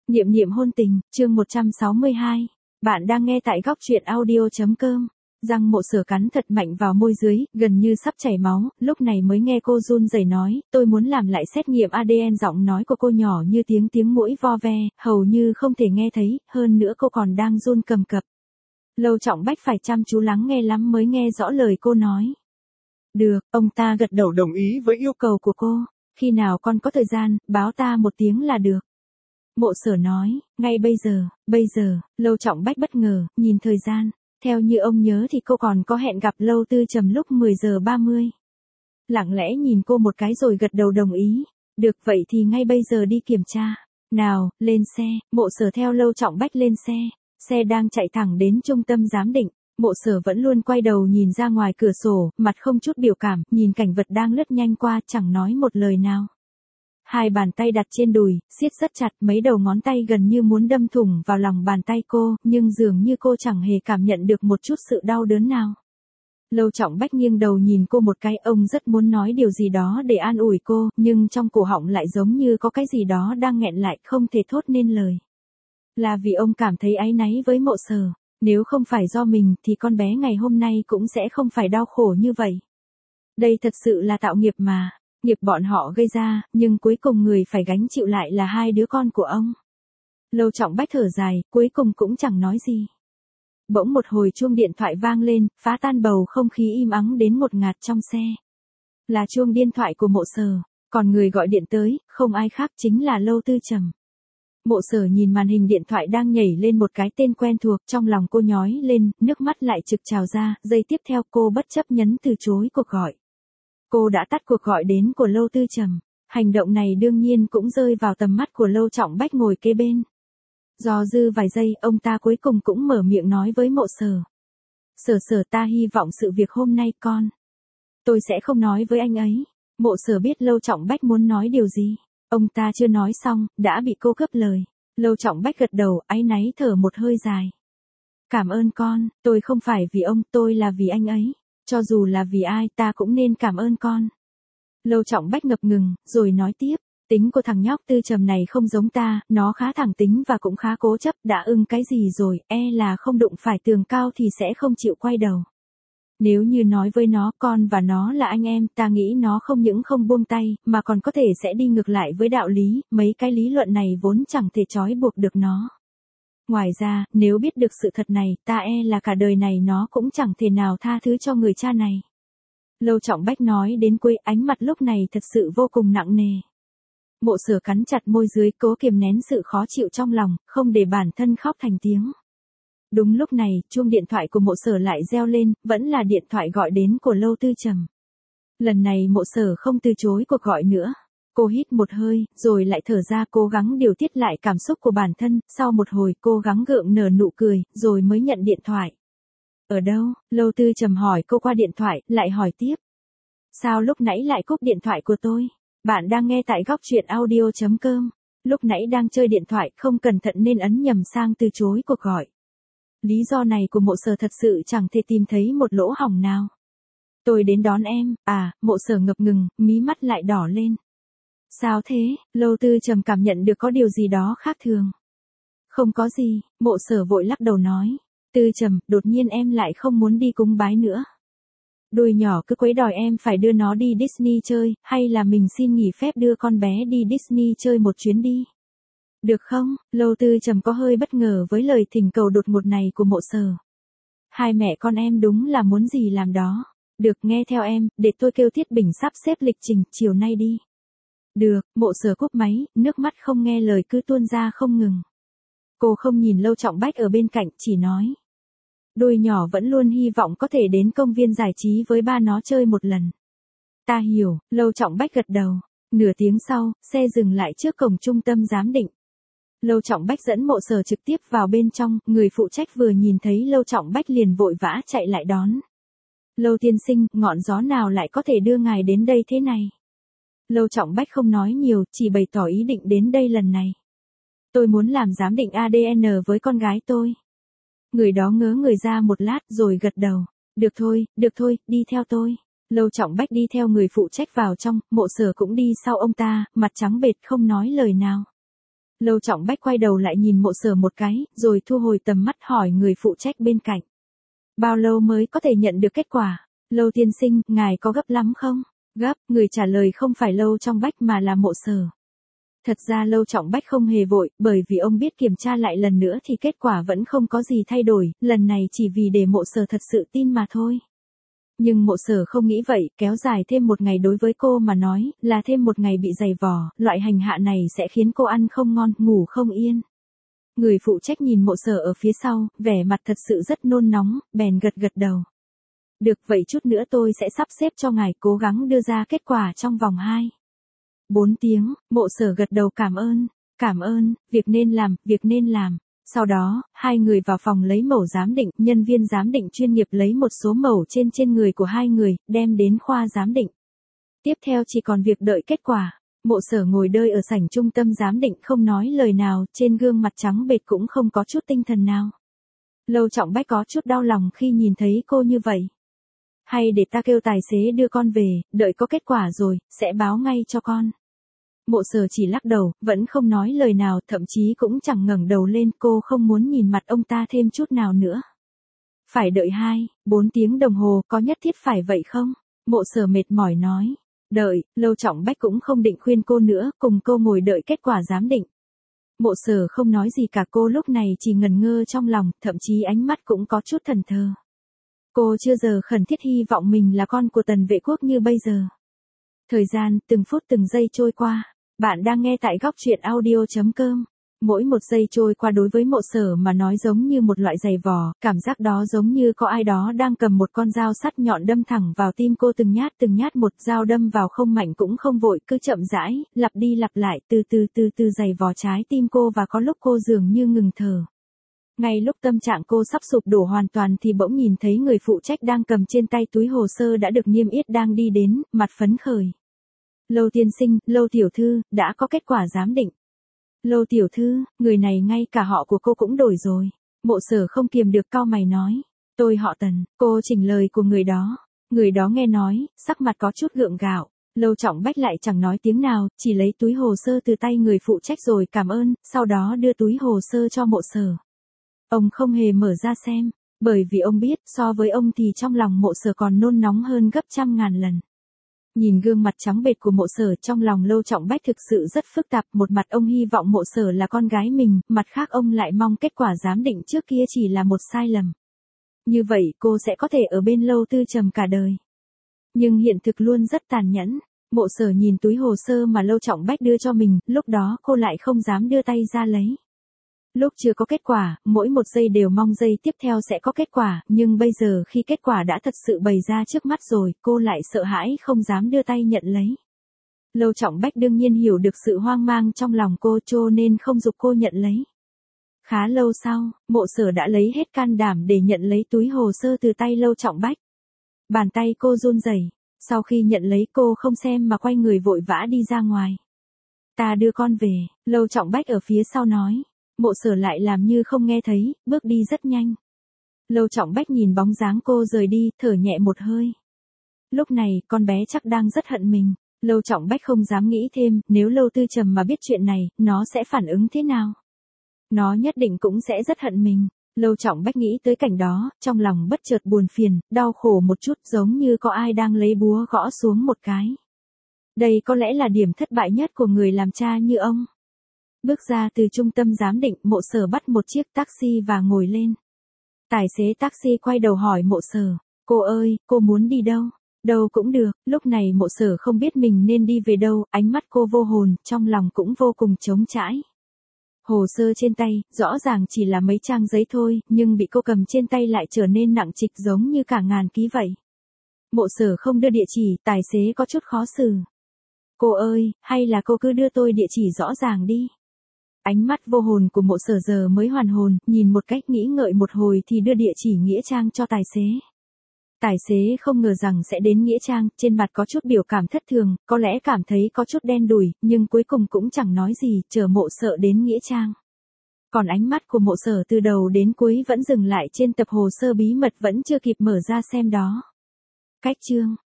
Niệm niệm hôn tình, chương 162. Bạn đang nghe tại góc truyện audio.com. Răng Mộ Sở cắn thật mạnh vào môi dưới, gần như sắp chảy máu, lúc này mới nghe cô run rẩy nói, tôi muốn làm lại xét nghiệm ADN. Giọng nói của cô nhỏ như tiếng muỗi vo ve, hầu như không thể nghe thấy, hơn nữa cô còn đang run cầm cập. Lâu Trọng Bách phải chăm chú lắng nghe lắm mới nghe rõ lời cô nói. Được, ông ta gật đầu đồng ý với yêu cầu của cô, khi nào con có thời gian, báo ta một tiếng là được. Mộ Sở nói, ngay bây giờ, Lâu Trọng Bách bất ngờ, nhìn thời gian, theo như ông nhớ thì cô còn có hẹn gặp Lâu Tư Trầm lúc 10 giờ 30. Lặng lẽ nhìn cô một cái rồi gật đầu đồng ý, được vậy thì ngay bây giờ đi kiểm tra. Nào, lên xe. Mộ Sở theo Lâu Trọng Bách lên xe đang chạy thẳng đến trung tâm giám định. Mộ Sở vẫn luôn quay đầu nhìn ra ngoài cửa sổ, mặt không chút biểu cảm, nhìn cảnh vật đang lướt nhanh qua, chẳng nói một lời nào. Hai bàn tay đặt trên đùi, siết rất chặt, mấy đầu ngón tay gần như muốn đâm thủng vào lòng bàn tay cô, nhưng dường như cô chẳng hề cảm nhận được một chút sự đau đớn nào. Lâu Trọng Bách nghiêng đầu nhìn cô một cái, ông rất muốn nói điều gì đó để an ủi cô, nhưng trong cổ họng lại giống như có cái gì đó đang nghẹn lại, không thể thốt nên lời. Là vì ông cảm thấy áy náy với Mộ Sở, nếu không phải do mình thì con bé ngày hôm nay cũng sẽ không phải đau khổ như vậy. Đây thật sự là tạo nghiệp mà. Nghiệp bọn họ gây ra, nhưng cuối cùng người phải gánh chịu lại là hai đứa con của ông. Lâu Trọng Bách thở dài, cuối cùng cũng chẳng nói gì. Bỗng một hồi chuông điện thoại vang lên, phá tan bầu không khí im ắng đến ngột ngạt trong xe. Là chuông điện thoại của Mộ Sở, còn người gọi điện tới, không ai khác chính là Lâu Tư Trầm. Mộ Sở nhìn màn hình điện thoại đang nhảy lên một cái tên quen thuộc, trong lòng cô nhói lên, nước mắt lại trực trào ra, giây tiếp theo cô bất chấp nhấn từ chối cuộc gọi. Cô đã tắt cuộc gọi đến của Lâu Tư Trầm. Hành động này đương nhiên cũng rơi vào tầm mắt của Lâu Trọng Bách ngồi kế bên. Do dư vài giây, ông ta cuối cùng cũng mở miệng nói với Mộ Sở. Sở ta hy vọng sự việc hôm nay tôi sẽ không nói với anh ấy. Mộ Sở biết Lâu Trọng Bách muốn nói điều gì. Ông ta chưa nói xong, đã bị cô cướp lời. Lâu Trọng Bách gật đầu, áy náy thở một hơi dài. Cảm ơn con, tôi không phải vì ông, tôi là vì anh ấy. Cho dù là vì ai ta cũng nên cảm ơn con. Lâu Trọng Bách ngập ngừng, rồi nói tiếp. Tính của thằng nhóc Tư Trầm này không giống ta, nó khá thẳng tính và cũng khá cố chấp, đã ưng cái gì rồi, là không đụng phải tường cao thì sẽ không chịu quay đầu. Nếu như nói với nó con và nó là anh em, ta nghĩ nó không những không buông tay, mà còn có thể sẽ đi ngược lại với đạo lý, mấy cái lý luận này vốn chẳng thể trói buộc được nó. Ngoài ra, nếu biết được sự thật này, ta là cả đời này nó cũng chẳng thể nào tha thứ cho người cha này. Lâu Trọng Bách nói đến cuối, ánh mặt lúc này thật sự vô cùng nặng nề. Mộ Sở cắn chặt môi dưới, cố kiềm nén sự khó chịu trong lòng, không để bản thân khóc thành tiếng. Đúng lúc này, chuông điện thoại của Mộ Sở lại reo lên, vẫn là điện thoại gọi đến của Lâu Tư Trầm. Lần này Mộ Sở không từ chối cuộc gọi nữa. Cô hít một hơi, rồi lại thở ra, cố gắng điều tiết lại cảm xúc của bản thân, sau một hồi cố gắng gượng nở nụ cười, rồi mới nhận điện thoại. Ở đâu? Lâu Tư Trầm hỏi cô qua điện thoại, lại hỏi tiếp. Sao lúc nãy lại cúp điện thoại của tôi? Bạn đang nghe tại góc truyện audio.com. Lúc nãy đang chơi điện thoại, không cẩn thận nên ấn nhầm sang từ chối cuộc gọi. Lý do này của Mộ Sở thật sự chẳng thể tìm thấy một lỗ hổng nào. Tôi đến đón em. Mộ Sở ngập ngừng, mí mắt lại đỏ lên. Sao thế? Lâu Tư Trầm cảm nhận được có điều gì đó khác thường. Không có gì, Mộ Sở vội lắc đầu nói. Tư Trầm, đột nhiên em lại không muốn đi cúng bái nữa. Đôi nhỏ cứ quấy đòi em phải đưa nó đi Disney chơi, hay là mình xin nghỉ phép đưa con bé đi Disney chơi một chuyến đi. Được không? Lâu Tư Trầm có hơi bất ngờ với lời thỉnh cầu đột ngột này của Mộ Sở. Hai mẹ con em đúng là muốn gì làm đó. Được, nghe theo em, để tôi kêu Thiết Bình sắp xếp lịch trình, chiều nay đi. Được, Mộ Sở cúp máy, nước mắt không nghe lời cứ tuôn ra không ngừng. Cô không nhìn Lâu Trọng Bách ở bên cạnh, chỉ nói. Đôi nhỏ vẫn luôn hy vọng có thể đến công viên giải trí với ba nó chơi một lần. Ta hiểu, Lâu Trọng Bách gật đầu. Nửa tiếng sau, xe dừng lại trước cổng trung tâm giám định. Lâu Trọng Bách dẫn Mộ Sở trực tiếp vào bên trong, người phụ trách vừa nhìn thấy Lâu Trọng Bách liền vội vã chạy lại đón. Lâu tiên sinh, ngọn gió nào lại có thể đưa ngài đến đây thế này? Lâu Trọng Bách không nói nhiều, chỉ bày tỏ ý định đến đây lần này. Tôi muốn làm giám định ADN với con gái tôi. Người đó ngớ người ra một lát rồi gật đầu. Được thôi, đi theo tôi. Lâu Trọng Bách đi theo người phụ trách vào trong, Mộ Sở cũng đi sau ông ta, mặt trắng bệch không nói lời nào. Lâu Trọng Bách quay đầu lại nhìn Mộ Sở một cái, rồi thu hồi tầm mắt hỏi người phụ trách bên cạnh. Bao lâu mới có thể nhận được kết quả? Lâu tiên sinh, ngài có gấp lắm không? Gấp, người trả lời không phải Lâu Trọng Bách mà là Mộ Sở. Thật ra Lâu Trọng Bách không hề vội, bởi vì ông biết kiểm tra lại lần nữa thì kết quả vẫn không có gì thay đổi, lần này chỉ vì để Mộ Sở thật sự tin mà thôi. Nhưng Mộ Sở không nghĩ vậy, kéo dài thêm một ngày đối với cô mà nói, là thêm một ngày bị dày vò, loại hành hạ này sẽ khiến cô ăn không ngon, ngủ không yên. Người phụ trách nhìn Mộ Sở ở phía sau, vẻ mặt thật sự rất nôn nóng, bèn gật gật đầu. Được vậy chút nữa tôi sẽ sắp xếp cho ngài cố gắng đưa ra kết quả trong vòng 4 tiếng, Mộ Sở gật đầu cảm ơn, việc nên làm. Sau đó, hai người vào phòng lấy mẫu giám định, nhân viên giám định chuyên nghiệp lấy một số mẫu trên người của hai người, đem đến khoa giám định. Tiếp theo chỉ còn việc đợi kết quả. Mộ Sở ngồi đợi ở sảnh trung tâm giám định không nói lời nào, trên gương mặt trắng bệch cũng không có chút tinh thần nào. Lâu Trọng Bách có chút đau lòng khi nhìn thấy cô như vậy. Hay để ta kêu tài xế đưa con về, đợi có kết quả rồi, sẽ báo ngay cho con. Mộ Sở chỉ lắc đầu, vẫn không nói lời nào, thậm chí cũng chẳng ngẩng đầu lên, cô không muốn nhìn mặt ông ta thêm chút nào nữa. Phải đợi 4 tiếng đồng hồ, có nhất thiết phải vậy không? Mộ Sở mệt mỏi nói. Đợi, Lâu Trọng Bách cũng không định khuyên cô nữa, cùng cô ngồi đợi kết quả giám định. Mộ Sở không nói gì cả, cô lúc này chỉ ngần ngơ trong lòng, thậm chí ánh mắt cũng có chút thẫn thờ. Cô chưa giờ khẩn thiết hy vọng mình là con của Tần Vệ Quốc như bây giờ. Thời gian, từng phút từng giây trôi qua. Bạn đang nghe tại góc truyện audio.com. Mỗi một giây trôi qua đối với Mộ Sở mà nói giống như một loại giày vò, cảm giác đó giống như có ai đó đang cầm một con dao sắt nhọn đâm thẳng vào tim cô từng nhát một, dao đâm vào không mạnh cũng không vội, cứ chậm rãi, lặp đi lặp lại, từ từ giày vò trái tim cô, và có lúc cô dường như ngừng thở. Ngay lúc tâm trạng cô sắp sụp đổ hoàn toàn thì bỗng nhìn thấy người phụ trách đang cầm trên tay túi hồ sơ đã được niêm yết đang đi đến, mặt phấn khởi. Lâu tiên sinh, Lâu tiểu thư, đã có kết quả giám định. Lâu tiểu thư, người này ngay cả họ của cô cũng đổi rồi. Mộ Sở không kiềm được cau mày nói. Tôi họ Tần, cô chỉnh lời của người đó. Người đó nghe nói, sắc mặt có chút gượng gạo. Lâu Trọng Bách lại chẳng nói tiếng nào, chỉ lấy túi hồ sơ từ tay người phụ trách rồi cảm ơn, sau đó đưa túi hồ sơ cho Mộ Sở. Ông không hề mở ra xem, bởi vì ông biết so với ông thì trong lòng Mộ Sở còn nôn nóng hơn gấp trăm ngàn lần. Nhìn gương mặt trắng bệch của Mộ Sở, trong lòng Lâu Trọng Bách thực sự rất phức tạp, một mặt ông hy vọng Mộ Sở là con gái mình, mặt khác ông lại mong kết quả giám định trước kia chỉ là một sai lầm. Như vậy cô sẽ có thể ở bên Lâu Tư Trầm cả đời. Nhưng hiện thực luôn rất tàn nhẫn. Mộ Sở nhìn túi hồ sơ mà Lâu Trọng Bách đưa cho mình, lúc đó cô lại không dám đưa tay ra lấy. Lúc chưa có kết quả, mỗi một giây đều mong giây tiếp theo sẽ có kết quả, nhưng bây giờ khi kết quả đã thật sự bày ra trước mắt rồi, cô lại sợ hãi không dám đưa tay nhận lấy. Lâu Trọng Bách đương nhiên hiểu được sự hoang mang trong lòng cô, cho nên không giục cô nhận lấy. Khá lâu sau, Mộ Sở đã lấy hết can đảm để nhận lấy túi hồ sơ từ tay Lâu Trọng Bách. Bàn tay cô run rẩy. Sau khi nhận lấy cô không xem mà quay người vội vã đi ra ngoài. Ta đưa con về, Lâu Trọng Bách ở phía sau nói. Mộ Sở lại làm như không nghe thấy, bước đi rất nhanh. Lâu Trọng Bách nhìn bóng dáng cô rời đi, thở nhẹ một hơi. Lúc này, con bé chắc đang rất hận mình. Lâu Trọng Bách không dám nghĩ thêm, nếu Lâu Tư Trầm mà biết chuyện này, nó sẽ phản ứng thế nào? Nó nhất định cũng sẽ rất hận mình. Lâu Trọng Bách nghĩ tới cảnh đó, trong lòng bất chợt buồn phiền, đau khổ một chút, giống như có ai đang lấy búa gõ xuống một cái. Đây có lẽ là điểm thất bại nhất của người làm cha như ông. Bước ra từ trung tâm giám định, Mộ Sở bắt một chiếc taxi và ngồi lên. Tài xế taxi quay đầu hỏi Mộ Sở, cô ơi, cô muốn đi đâu? Đâu cũng được. Lúc này Mộ Sở không biết mình nên đi về đâu, ánh mắt cô vô hồn, trong lòng cũng vô cùng trống trải. Hồ sơ trên tay, rõ ràng chỉ là mấy trang giấy thôi, nhưng bị cô cầm trên tay lại trở nên nặng trịch giống như cả ngàn ký vậy. Mộ Sở không đưa địa chỉ, tài xế có chút khó xử. Cô ơi, hay là cô cứ đưa tôi địa chỉ rõ ràng đi. Ánh mắt vô hồn của Mộ Sở giờ mới hoàn hồn, nhìn một cách nghĩ ngợi một hồi thì đưa địa chỉ Nghĩa Trang cho tài xế. Tài xế không ngờ rằng sẽ đến Nghĩa Trang, trên mặt có chút biểu cảm thất thường, có lẽ cảm thấy có chút đen đủi, nhưng cuối cùng cũng chẳng nói gì, chờ Mộ Sở đến Nghĩa Trang. Còn ánh mắt của Mộ Sở từ đầu đến cuối vẫn dừng lại trên tập hồ sơ bí mật vẫn chưa kịp mở ra xem đó. Cách chương